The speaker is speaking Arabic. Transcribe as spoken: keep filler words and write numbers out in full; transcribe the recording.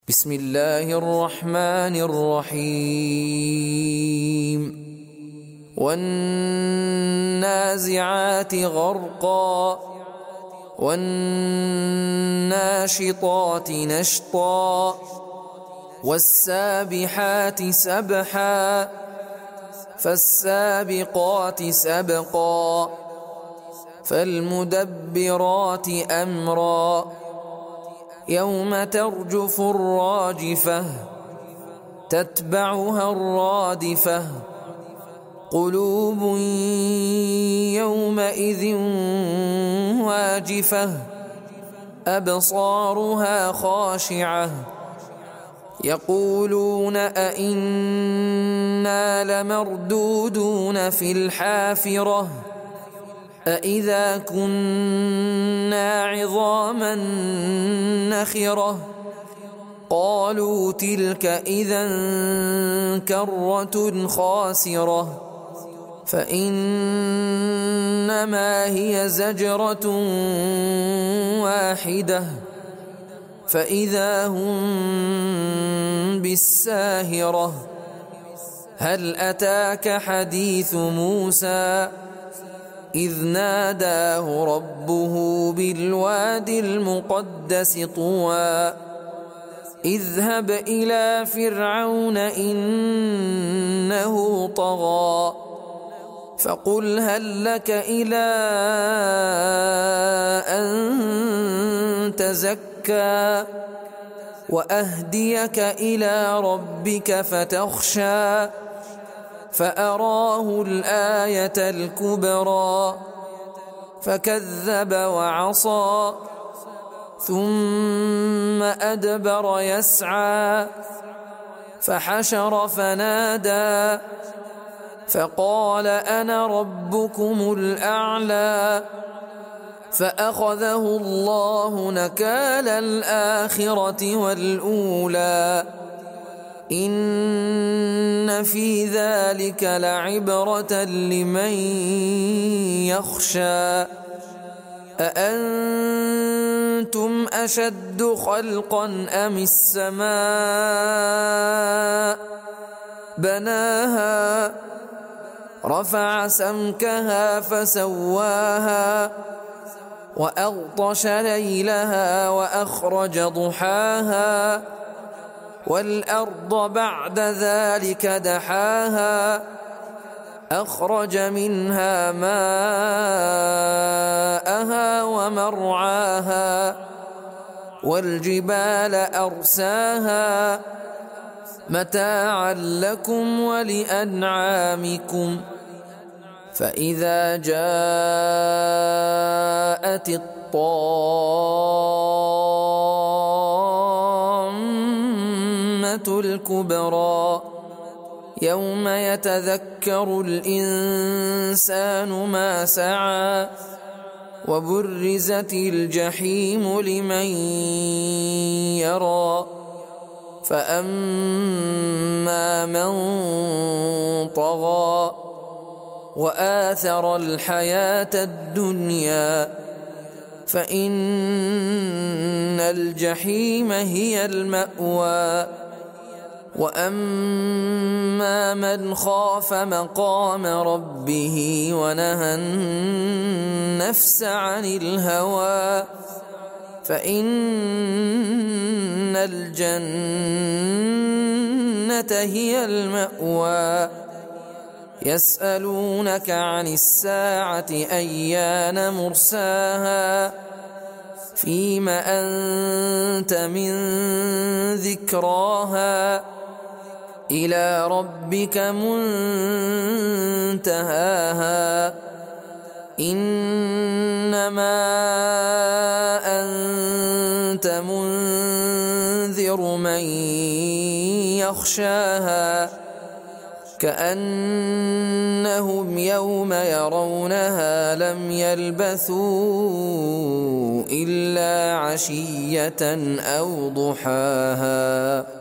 بسم الله الرحمن الرحيم والنازعات غرقا والناشطات نشطا والسابحات سبحا فالسابقات سبقا فالمدبرات أمرا يوم ترجف الراجفة تتبعها الرادفة قلوب يومئذ واجفة أبصارها خاشعة يقولون أئنا لمردودون في الحافرة أإذا كنا عظاما نخرة قالوا تلك إذا كرة خاسرة فإنما هي زجرة واحدة فإذا هم بالساهرة هل أتاك حديث موسى إذ ناداه ربه بالواد المقدس طوى اذهب إلى فرعون إنه طغى فقل هل لك إلى أن تزكى وأهديك إلى ربك فتخشى فأراه الآية الكبرى فكذب وعصى ثم أدبر يسعى فحشر فنادى فقال أنا ربكم الأعلى فأخذه الله نكال الآخرة والأولى إن في ذلك لعبرة لمن يخشى أأنتم أشد خلقا أم السماء بناها رفع سمكها فسواها وأغطش ليلها وأخرج ضحاها والأرض بعد ذلك دحاها أخرج منها ماءها ومرعاها والجبال أرساها متاعا لكم ولأنعامكم فإذا جاءت الطامة الكبرى يوم يتذكر الإنسان ما سعى وبرزت الجحيم لمن يرى فأما من طغى وآثر الحياة الدنيا فإن الجحيم هي المأوى وأما من خاف مقام ربه ونهى النفس عن الهوى فإن الجنة هي المأوى يسألونك عن الساعة أيان مرساها فيم أنت من ذكراها إلى ربك منتهاها إنما أنت منذر من يخشاها كأنهم يوم يرونها لم يلبثوا إلا عشية أو ضحاها.